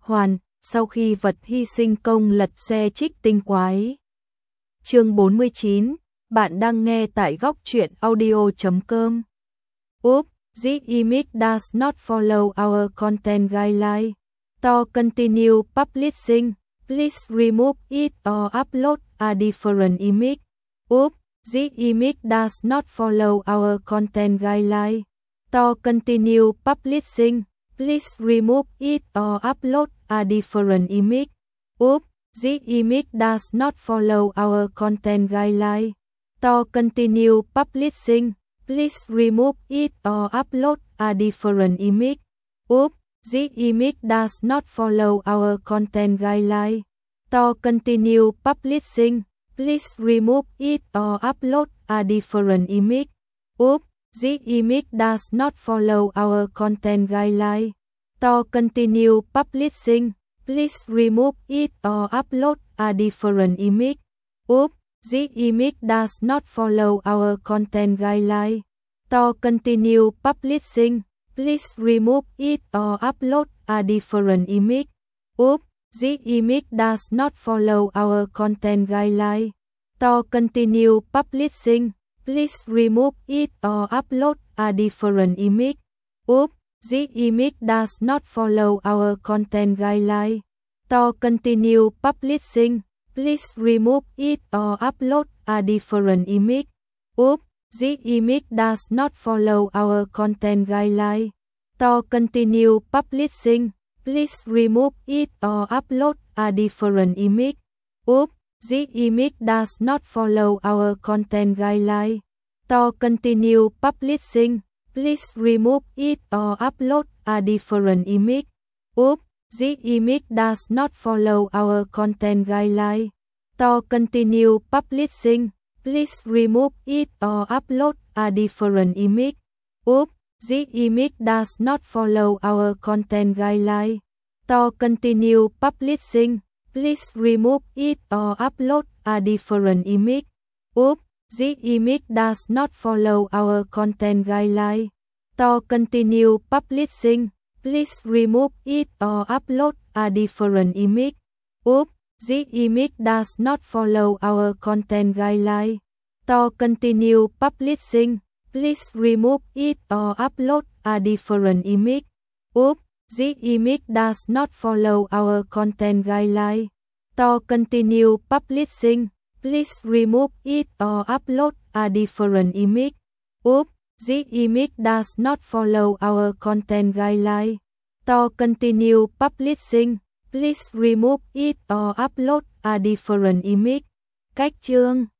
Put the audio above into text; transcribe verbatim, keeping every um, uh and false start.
hoàn, sau khi vật hy sinh công lật xe trích tinh quái. Chương bốn mươi chín, bạn đang nghe tại góc truyện audio chấm com. Oops, this image does not follow our content guideline. To continue publishing, please remove it or upload a different image. Oops, this image does not follow our content guideline. To continue publishing, please remove it or upload a different image. Oops, this image does not follow our content guideline. To continue publishing, please remove it or upload a different image. Oops, this image does not follow our content guideline. To continue publishing, please remove it or upload a different image. Oops, this image does not follow our content guideline. To continue publishing, please remove it or upload a different image. Oops, this image does not follow our content guideline. To continue publishing, please remove it or upload a different image. Oops, this image does not follow our content guideline. To continue publishing, please remove it or upload a different image. Oops, this image does not follow our content guideline. To continue publishing, please remove it or upload a different image. Oops, this image does not follow our content guideline. To continue publishing, please remove it or upload a different image. Oops, this image does not follow our content guideline. To continue publishing, please remove it or upload a different image. Oops, this image does not follow our content guideline. To continue publishing, please remove it or upload a different image. Oops, this image does not follow our content guideline. To continue publishing, please remove it or upload a different image. Oops, this image does not follow our content guideline. To continue publishing, please remove it or upload a different image. Oops, this image does not follow our content guideline. To continue publishing, please remove it or upload a different image. Oops, this image does not follow our content guideline. To continue publishing, please remove it or upload a different image. Oops, this image does not follow our content guideline. To continue publishing, please remove it or upload a different image. Cách chương